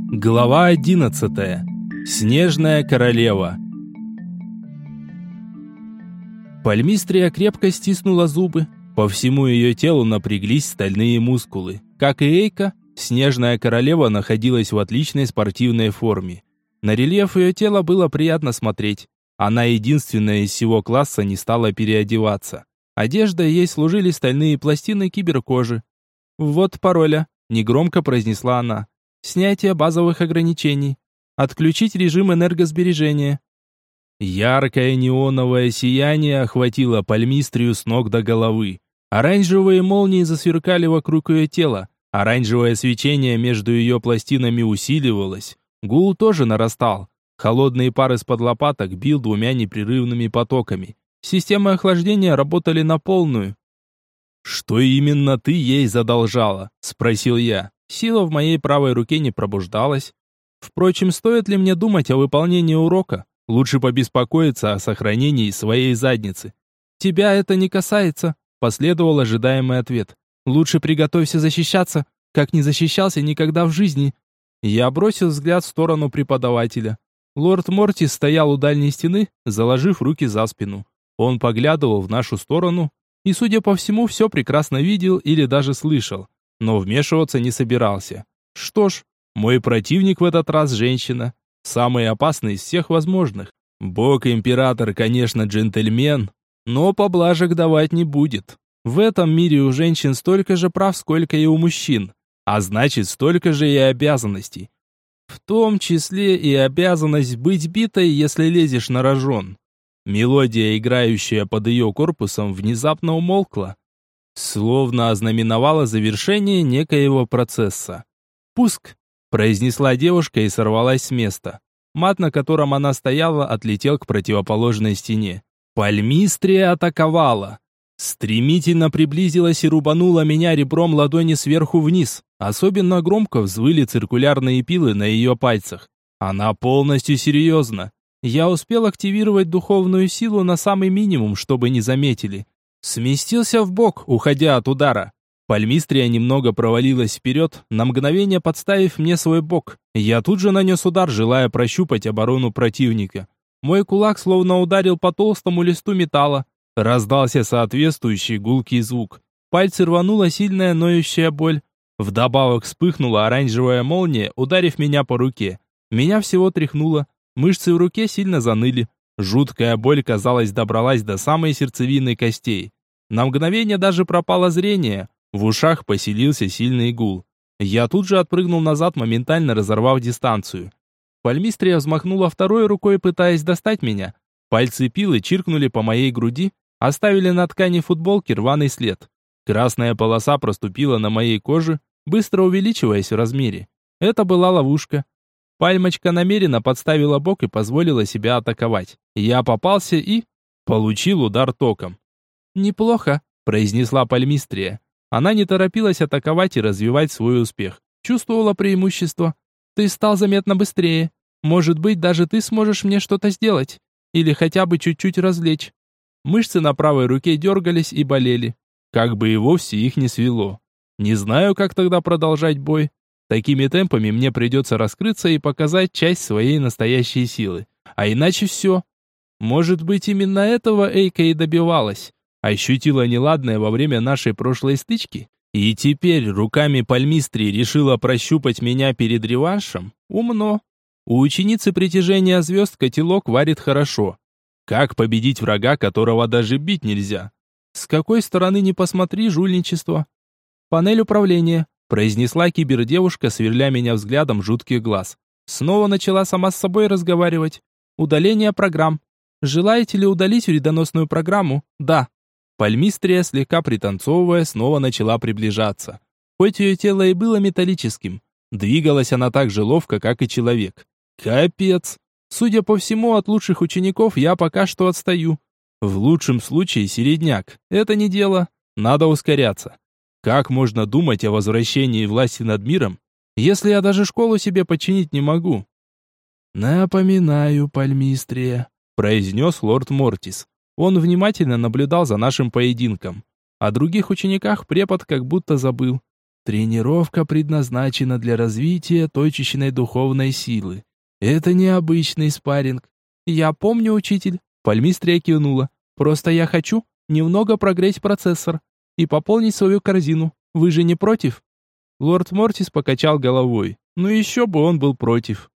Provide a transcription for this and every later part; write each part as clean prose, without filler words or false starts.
Глава 11. Снежная королева. Пальмистрия крепко стиснула зубы. По всему ее телу напряглись стальные мускулы. Как и Эйка, Снежная королева находилась в отличной спортивной форме. На рельеф ее тела было приятно смотреть. Она единственная из всего класса не стала переодеваться. Одеждой ей служили стальные пластины киберкожи. «Вот пароля», — негромко произнесла она. «Снятие базовых ограничений. Отключить режим энергосбережения». Яркое неоновое сияние охватило Пальмистрию с ног до головы. Оранжевые молнии засверкали вокруг ее тела. Оранжевое свечение между ее пластинами усиливалось. Гул тоже нарастал. Холодный пар из-под лопаток бил двумя непрерывными потоками. Системы охлаждения работали на полную. «Что именно ты ей задолжала?» – спросил я. Сила в моей правой руке не пробуждалась. Впрочем, стоит ли мне думать о выполнении урока? Лучше побеспокоиться о сохранении своей задницы. «Тебя это не касается», – последовал ожидаемый ответ. «Лучше приготовься защищаться, как не защищался никогда в жизни». Я бросил взгляд в сторону преподавателя. Лорд Мортис стоял у дальней стены, заложив руки за спину. Он поглядывал в нашу сторону и, судя по всему, все прекрасно видел или даже слышал, но вмешиваться не собирался. Что ж, мой противник в этот раз женщина, самый опасный из всех возможных. Бог-император, конечно, джентльмен, но поблажек давать не будет. В этом мире у женщин столько же прав, сколько и у мужчин, а значит, столько же и обязанностей. В том числе и обязанность быть битой, если лезешь на рожон. Мелодия, играющая под ее корпусом, внезапно умолкла, словно ознаменовала завершение некоего процесса. «Пуск!» – произнесла девушка и сорвалась с места. Мат, на котором она стояла, отлетел к противоположной стене. Пальмистрия атаковала. Стремительно приблизилась и рубанула меня ребром ладони сверху вниз. Особенно громко взвыли циркулярные пилы на ее пальцах. Она полностью серьезна. Я успел активировать духовную силу на самый минимум, чтобы не заметили. Сместился вбок, уходя от удара. Пальмистрия немного провалилась вперед, на мгновение подставив мне свой бок. Я тут же нанес удар, желая прощупать оборону противника. Мой кулак словно ударил по толстому листу металла. Раздался соответствующий гулкий звук. Пальцы рванула сильная ноющая боль. Вдобавок вспыхнула оранжевая молния, ударив меня по руке. Меня всего тряхнуло. Мышцы в руке сильно заныли. Жуткая боль, казалось, добралась до самой сердцевины костей. На мгновение даже пропало зрение. В ушах поселился сильный гул. Я тут же отпрыгнул назад, моментально разорвав дистанцию. Пальмистрия взмахнула второй рукой, пытаясь достать меня. Пальцы пилы чиркнули по моей груди, оставили на ткани футболки рваный след. Красная полоса проступила на моей коже, быстро увеличиваясь в размере. Это была ловушка. Пальмочка намеренно подставила бок и позволила себя атаковать. Я попался и получил удар током. «Неплохо», – произнесла Пальмистрия. Она не торопилась атаковать и развивать свой успех. Чувствовала преимущество. «Ты стал заметно быстрее. Может быть, даже ты сможешь мне что-то сделать. Или хотя бы чуть-чуть развлечь». Мышцы на правой руке дергались и болели. Как бы и вовсе их не свело. Не знаю, как тогда продолжать бой. Такими темпами мне придется раскрыться и показать часть своей настоящей силы. А иначе все. Может быть, именно этого Эйка и добивалась. Ощутила неладное во время нашей прошлой стычки. И теперь руками Пальмистрии решила прощупать меня перед реваншем? Умно. У ученицы притяжения звезд котелок варит хорошо. Как победить врага, которого даже бить нельзя? С какой стороны ни посмотри, жульничество. «Панель управления», – произнесла кибердевушка, сверля меня взглядом жутких глаз. Снова начала сама с собой разговаривать. «Удаление программ. Желаете ли удалить вредоносную программу?» «Да». Пальмистрия, слегка пританцовывая, снова начала приближаться. Хоть ее тело и было металлическим, двигалась она так же ловко, как и человек. Капец! Судя по всему, от лучших учеников я пока что отстаю. В лучшем случае середняк. Это не дело. Надо ускоряться. Как можно думать о возвращении власти над миром, если я даже школу себе подчинить не могу? «Напоминаю, Пальмистрия», — произнес лорд Мортис. Он внимательно наблюдал за нашим поединком. О других учениках препод как будто забыл. Тренировка предназначена для развития точечной духовной силы. Это не обычный спарринг. Я помню, учитель. Пальмистрия кивнула. Просто я хочу немного прогреть процессор и пополнить свою корзину. Вы же не против? Лорд Мортис покачал головой. Ну еще бы он был против.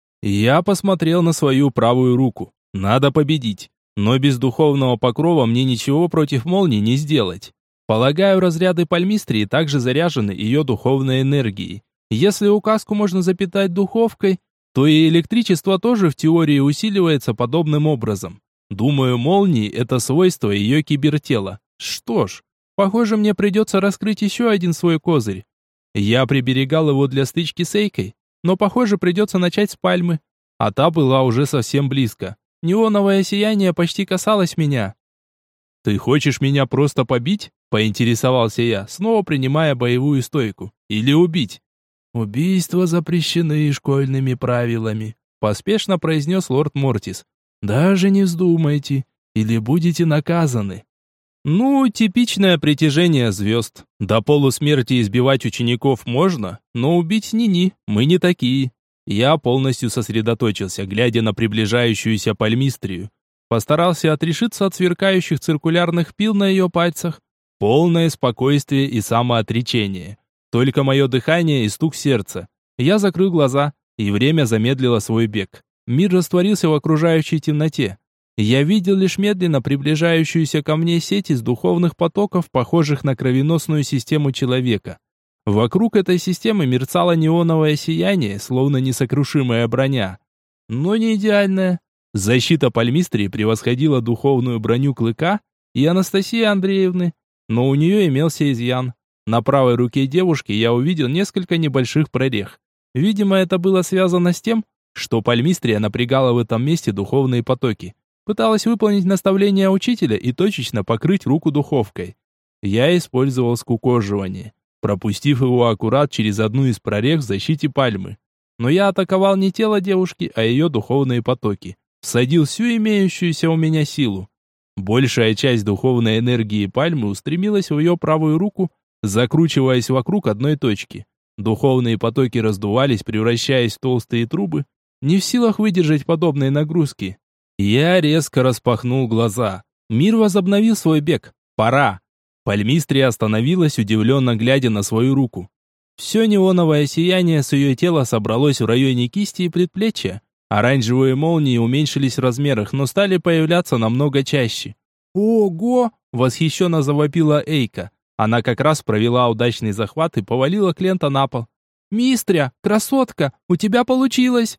Я посмотрел на свою правую руку. Надо победить. Но без духовного покрова мне ничего против молнии не сделать. Полагаю, разряды Пальмистрии также заряжены ее духовной энергией. Если указку можно запитать духовкой, то и электричество тоже в теории усиливается подобным образом. Думаю, молнии – это свойство ее кибертела. Что ж, похоже, мне придется раскрыть еще один свой козырь. Я приберегал его для стычки с Эйкой, но, похоже, придется начать с Пальмы. А та была уже совсем близко. Неоновое сияние почти касалось меня. «Ты хочешь меня просто побить?» – поинтересовался я, снова принимая боевую стойку. «Или убить?» «Убийства запрещены школьными правилами», – поспешно произнес лорд Мортис. «Даже не вздумайте, или будете наказаны». Ну, типичное притяжение звезд. До полусмерти избивать учеников можно, но убить ни-ни, мы не такие. Я полностью сосредоточился, глядя на приближающуюся Пальмистрию. Постарался отрешиться от сверкающих циркулярных пил на ее пальцах. Полное спокойствие и самоотречение. Только мое дыхание и стук сердца. Я закрыл глаза, и время замедлило свой бег. Мир растворился в окружающей темноте. Я видел лишь медленно приближающуюся ко мне сеть из духовных потоков, похожих на кровеносную систему человека. Вокруг этой системы мерцало неоновое сияние, словно несокрушимая броня. Но не идеальная. Защита Пальмистрии превосходила духовную броню Клыка и Анастасии Андреевны, но у нее имелся изъян. На правой руке девушки я увидел несколько небольших прорех. Видимо, это было связано с тем, что Пальмистрия напрягала в этом месте духовные потоки. Пыталась выполнить наставления учителя и точечно покрыть руку духовкой. Я использовал скукоживание, пропустив его аккурат через одну из прорех в защите Пальмы. Но я атаковал не тело девушки, а ее духовные потоки. Всадил всю имеющуюся у меня силу. Большая часть духовной энергии Пальмы устремилась в ее правую руку, закручиваясь вокруг одной точки. Духовные потоки раздувались, превращаясь в толстые трубы, не в силах выдержать подобные нагрузки. Я резко распахнул глаза. Мир возобновил свой бег. Пора. Пальмистрия остановилась, удивленно глядя на свою руку. Все неоновое сияние с ее тела собралось в районе кисти и предплечья. Оранжевые молнии уменьшились в размерах, но стали появляться намного чаще. «Ого!» – восхищенно завопила Эйка. Она как раз провела удачный захват и повалила Клента на пол. «Мистря, красотка, у тебя получилось!»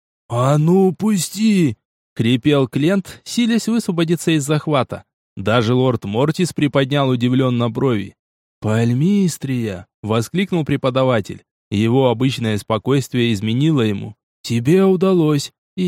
«А ну, пусти!» – хрипел Клент, силясь высвободиться из захвата. Даже лорд Мортис приподнял удивленно брови. «Пальмистрия!» – воскликнул преподаватель. Его обычное спокойствие изменило ему. «Тебе удалось, и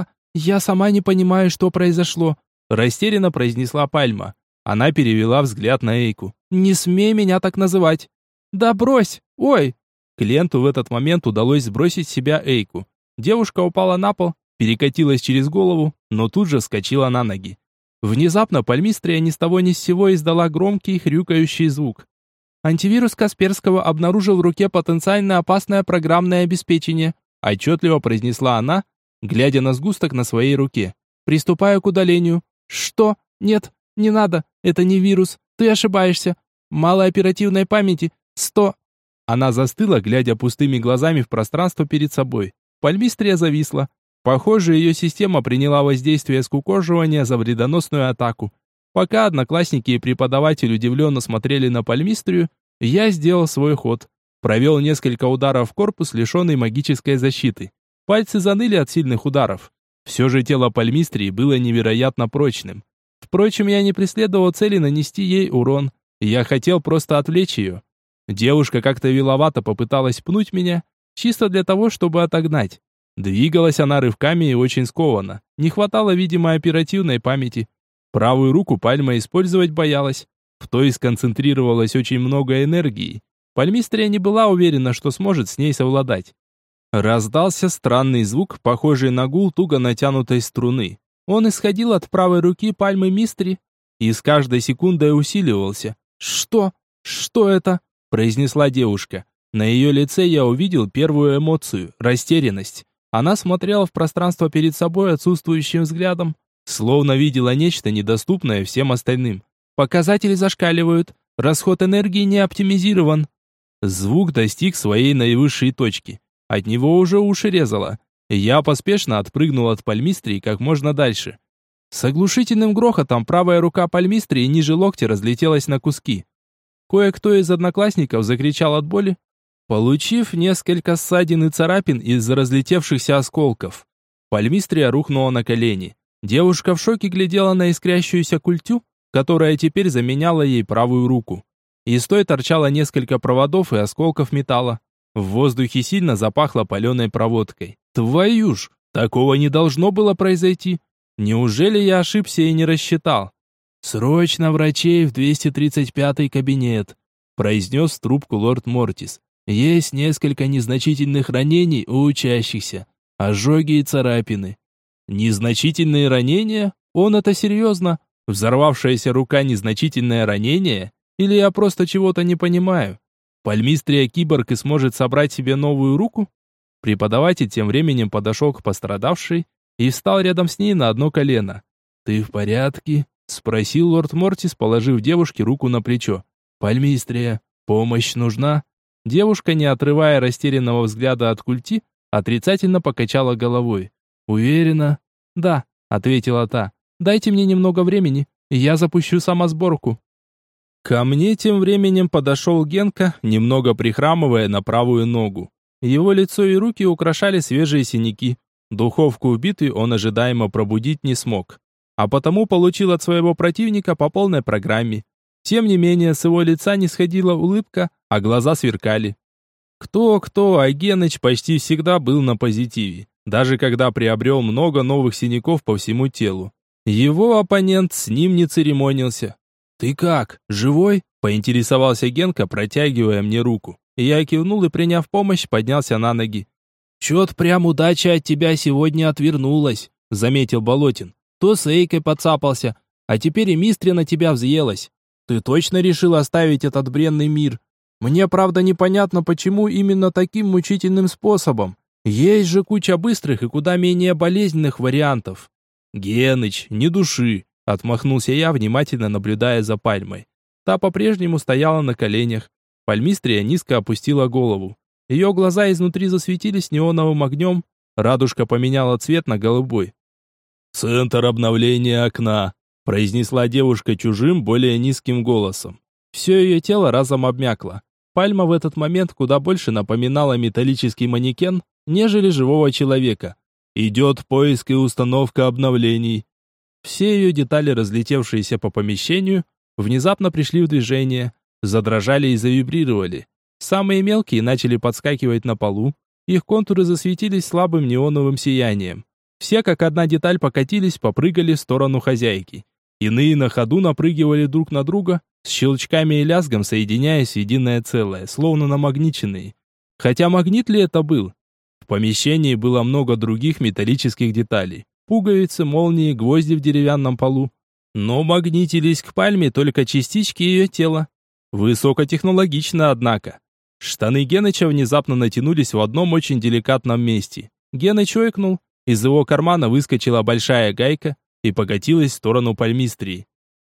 я сама не понимаю, что произошло», растерянно произнесла Пальма. Она перевела взгляд на Эйку. «Не смей меня так называть». «Да брось! Ой!» Кленту в этот момент удалось сбросить с себя Эйку. Девушка упала на пол, перекатилась через голову, но тут же вскочила на ноги. Внезапно Пальмистрия ни с того ни с сего издала громкий хрюкающий звук. «Антивирус Касперского обнаружил в руке потенциально опасное программное обеспечение», отчетливо произнесла она, глядя на сгусток на своей руке. «Приступаю к удалению». «Что? Нет, не надо. Это не вирус. Ты ошибаешься. Мало оперативной памяти. 100». Она застыла, глядя пустыми глазами в пространство перед собой. Пальмистрия зависла. Похоже, ее система приняла воздействие скукоживания за вредоносную атаку. Пока одноклассники и преподаватель удивленно смотрели на Пальмистрию, я сделал свой ход. Провел несколько ударов в корпус, лишенный магической защиты. Пальцы заныли от сильных ударов. Все же тело Пальмистрии было невероятно прочным. Впрочем, я не преследовал цели нанести ей урон. Я хотел просто отвлечь ее. Девушка как-то виловато попыталась пнуть меня, чисто для того, чтобы отогнать. Двигалась она рывками и очень скованно. Не хватало, видимо, оперативной памяти. Правую руку Пальма использовать боялась. В той сконцентрировалось очень много энергии. Пальмистрия не была уверена, что сможет с ней совладать. Раздался странный звук, похожий на гул туго натянутой струны. Он исходил от правой руки Пальмы Мистри и с каждой секундой усиливался. «Что? Что это?» произнесла девушка. На ее лице я увидел первую эмоцию – растерянность. Она смотрела в пространство перед собой отсутствующим взглядом, словно видела нечто недоступное всем остальным. Показатели зашкаливают, расход энергии не оптимизирован. Звук достиг своей наивысшей точки. От него уже уши резало. Я поспешно отпрыгнул от пальмистрии как можно дальше. С оглушительным грохотом правая рука пальмистрии ниже локтя разлетелась на куски. Кое-кто из одноклассников закричал от боли, получив несколько ссадин и царапин из-за разлетевшихся осколков. Пальмистрия рухнула на колени. Девушка в шоке глядела на искрящуюся культю, которая теперь заменяла ей правую руку. Из той торчало несколько проводов и осколков металла. В воздухе сильно запахло паленой проводкой. Твою ж, такого не должно было произойти. Неужели я ошибся и не рассчитал? «Срочно врачей в 235-й кабинет», произнес в трубку лорд Мортис. «Есть несколько незначительных ранений у учащихся, ожоги и царапины». «Незначительные ранения? Он это серьезно? Взорвавшаяся рука незначительное ранение? Или я просто чего-то не понимаю? Пальмистрия киборг и сможет собрать себе новую руку?» Преподаватель тем временем подошел к пострадавшей и встал рядом с ней на одно колено. «Ты в порядке?» спросил лорд Мортис, положив девушке руку на плечо. «Пальмистрия, помощь нужна?» Девушка, не отрывая растерянного взгляда от культи, отрицательно покачала головой. «Уверена?» «Да», — ответила та. «Дайте мне немного времени, и я запущу самосборку». Ко мне тем временем подошел Генка, немного прихрамывая на правую ногу. Его лицо и руки украшали свежие синяки. Духовку убитый он ожидаемо пробудить не смог, а потому получил от своего противника по полной программе. Тем не менее, с его лица не сходила улыбка, а глаза сверкали. Кто-кто, а Геныч почти всегда был на позитиве, даже когда приобрел много новых синяков по всему телу. Его оппонент с ним не церемонился. «Ты как, живой?» – поинтересовался Генка, протягивая мне руку. Я кивнул и, приняв помощь, поднялся на ноги. «Чё-то прям удача от тебя сегодня отвернулась», – заметил Болотин. «То с Эйкой подцапался, а теперь и Мистре на тебя взъелась. Ты точно решил оставить этот бренный мир? Мне, правда, непонятно, почему именно таким мучительным способом. Есть же куча быстрых и куда менее болезненных вариантов». «Геныч, не души», — отмахнулся я, внимательно наблюдая за пальмой. Та по-прежнему стояла на коленях. Пальмистрия низко опустила голову. Ее глаза изнутри засветились неоновым огнем, радужка поменяла цвет на голубой. «Центр обновления окна», — произнесла девушка чужим, более низким голосом. Все ее тело разом обмякло. Пальма в этот момент куда больше напоминала металлический манекен, нежели живого человека. «Идет поиск и установка обновлений». Все ее детали, разлетевшиеся по помещению, внезапно пришли в движение, задрожали и завибрировали. Самые мелкие начали подскакивать на полу, их контуры засветились слабым неоновым сиянием. Все как одна деталь покатились, попрыгали в сторону хозяйки. Иные на ходу напрыгивали друг на друга, с щелчками и лязгом соединяясь в единое целое, словно намагниченные. Хотя магнит ли это был? В помещении было много других металлических деталей. Пуговицы, молнии, гвозди в деревянном полу. Но магнитились к пальме только частички ее тела. Высокотехнологично, однако. Штаны Геныча внезапно натянулись в одном очень деликатном месте. Геныч ойкнул, из его кармана выскочила большая гайка и покатилась в сторону пальмистрии.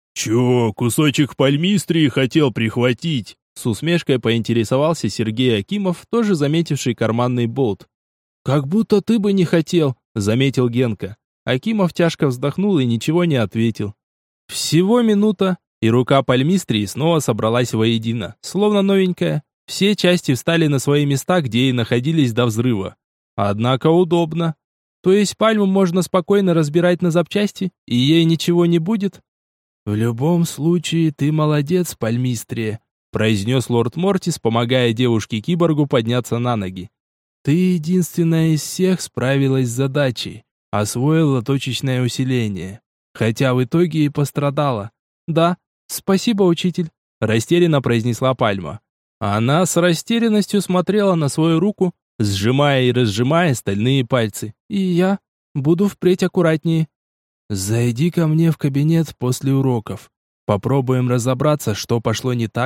«Чё, кусочек пальмистрии хотел прихватить?» С усмешкой поинтересовался Сергей Акимов, тоже заметивший карманный болт. «Как будто ты бы не хотел», — заметил Генка. Акимов тяжко вздохнул и ничего не ответил. Всего минута, и рука пальмистрии снова собралась воедино, словно новенькая. Все части встали на свои места, где и находились до взрыва. Однако удобно. То есть пальму можно спокойно разбирать на запчасти, и ей ничего не будет? «В любом случае, ты молодец, пальмистрия», произнес лорд Мортис, помогая девушке-киборгу подняться на ноги. «Ты единственная из всех справилась с задачей, освоила точечное усиление, хотя в итоге и пострадала». «Да, спасибо, учитель», растерянно произнесла пальма. Она с растерянностью смотрела на свою руку, сжимая и разжимая стальные пальцы. «И я буду впредь аккуратнее». «Зайди ко мне в кабинет после уроков. Попробуем разобраться, что пошло не так,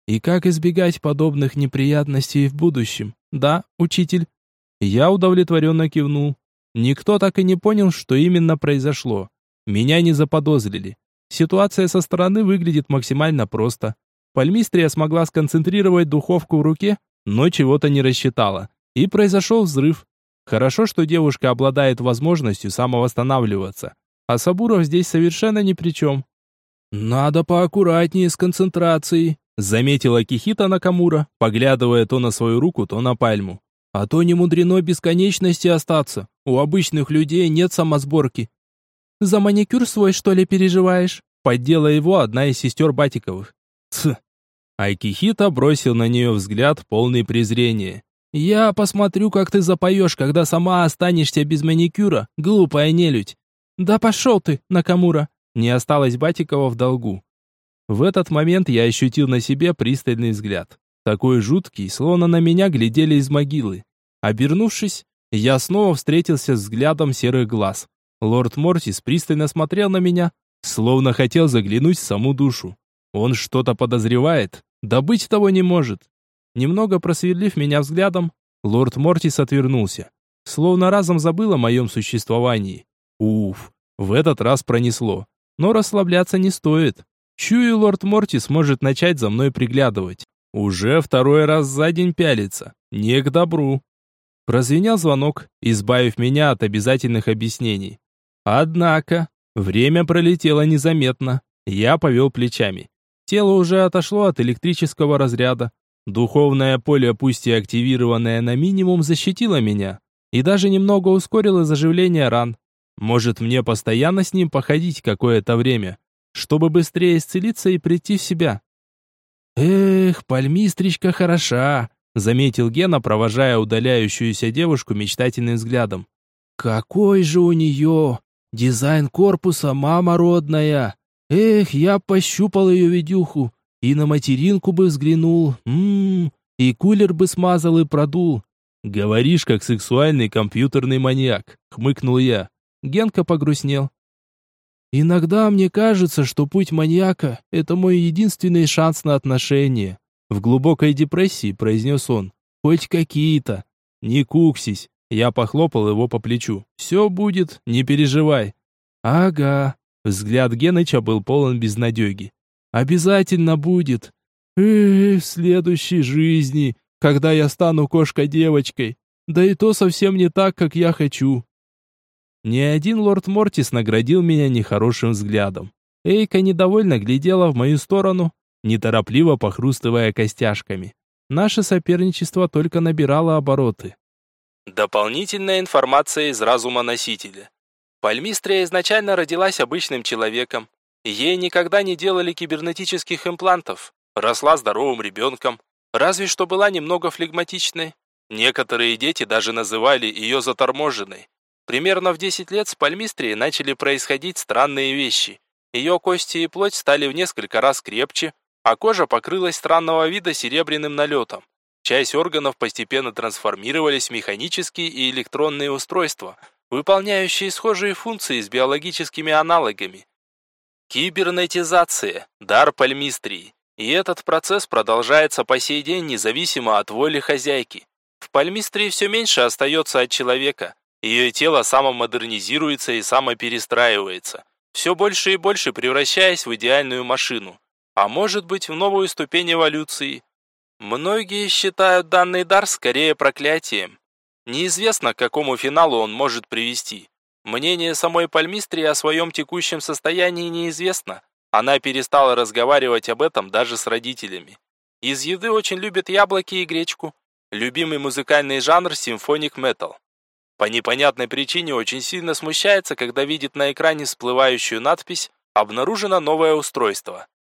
И как избегать подобных неприятностей в будущем? Да, учитель. Я удовлетворенно кивнул. Никто так и не понял, что именно произошло. Меня не заподозрили. Ситуация со стороны выглядит максимально просто. Пальмистрия смогла сконцентрировать духовку в руке, но чего-то не рассчитала. И произошел взрыв. Хорошо, что девушка обладает возможностью самовосстанавливаться. А Сабуров здесь совершенно ни при чем. «Надо поаккуратнее с концентрацией», заметила Кихита Накамура, поглядывая то на свою руку, то на пальму. «А то не мудрено бесконечности остаться. У обычных людей нет самосборки». «За маникюр свой, что ли, переживаешь?» Поддела его одна из сестер Батиковых. «Тсс». Айкихита бросил на нее взгляд, полный презрения. «Я посмотрю, как ты запоешь, когда сама останешься без маникюра, глупая нелюдь». «Да пошел ты, Накамура!» Не осталось Батикова в долгу. В этот момент я ощутил на себе пристальный взгляд. Такой жуткий, словно на меня глядели из могилы. Обернувшись, я снова встретился с взглядом серых глаз. Лорд Мортис пристально смотрел на меня, словно хотел заглянуть в саму душу. Он что-то подозревает, да быть того не может. Немного просверлив меня взглядом, лорд Мортис отвернулся, словно разом забыл о моем существовании. Уф, в этот раз пронесло. Но расслабляться не стоит. Чую, лорд Мортис может начать за мной приглядывать. Уже второй раз за день пялится. Не к добру. Прозвенел звонок, избавив меня от обязательных объяснений. Однако, время пролетело незаметно. Я повел плечами. Тело уже отошло от электрического разряда. Духовное поле, пусть и активированное на минимум, защитило меня. И даже немного ускорило заживление ран. Может, мне постоянно с ним походить какое-то время, чтобы быстрее исцелиться и прийти в себя. «Эх, пальмистричка хороша», — заметил Гена, провожая удаляющуюся девушку мечтательным взглядом. «Какой же у нее дизайн корпуса, мама родная! Эх, я пощупал ее видюху, и на материнку бы взглянул, и кулер бы смазал и продул». «Говоришь, как сексуальный компьютерный маньяк», — хмыкнул я. Генка погрустнел. «Иногда мне кажется, что путь маньяка — это мой единственный шанс на отношения», — в глубокой депрессии произнес он. «Хоть какие-то». «Не куксись», — я похлопал его по плечу. «Все будет, не переживай». «Ага», — взгляд Геныча был полон безнадеги. «Обязательно будет. В следующей жизни, когда я стану кошка-девочкой. Да и то совсем не так, как я хочу». Ни один лорд Мортис наградил меня нехорошим взглядом. Эйка недовольно глядела в мою сторону, неторопливо похрустывая костяшками. Наше соперничество только набирало обороты. Дополнительная информация из разума носителя. Пальмистрия изначально родилась обычным человеком. Ей никогда не делали кибернетических имплантов. Росла здоровым ребенком. Разве что была немного флегматичной. Некоторые дети даже называли ее заторможенной. Примерно в 10 лет с пальмистрией начали происходить странные вещи. Ее кости и плоть стали в несколько раз крепче, а кожа покрылась странного вида серебряным налетом. Часть органов постепенно трансформировались в механические и электронные устройства, выполняющие схожие функции с биологическими аналогами. Кибернетизация – дар пальмистрии. И этот процесс продолжается по сей день независимо от воли хозяйки. В пальмистрии все меньше остается от человека. Ее тело самомодернизируется и самоперестраивается, все больше и больше превращаясь в идеальную машину, а может быть в новую ступень эволюции. Многие считают данный дар скорее проклятием. Неизвестно, к какому финалу он может привести. Мнение самой пальмистрии о своем текущем состоянии неизвестно. Она перестала разговаривать об этом даже с родителями. Из еды очень любят яблоки и гречку. Любимый музыкальный жанр – симфоник метал. По непонятной причине очень сильно смущается, когда видит на экране всплывающую надпись «Обнаружено новое устройство».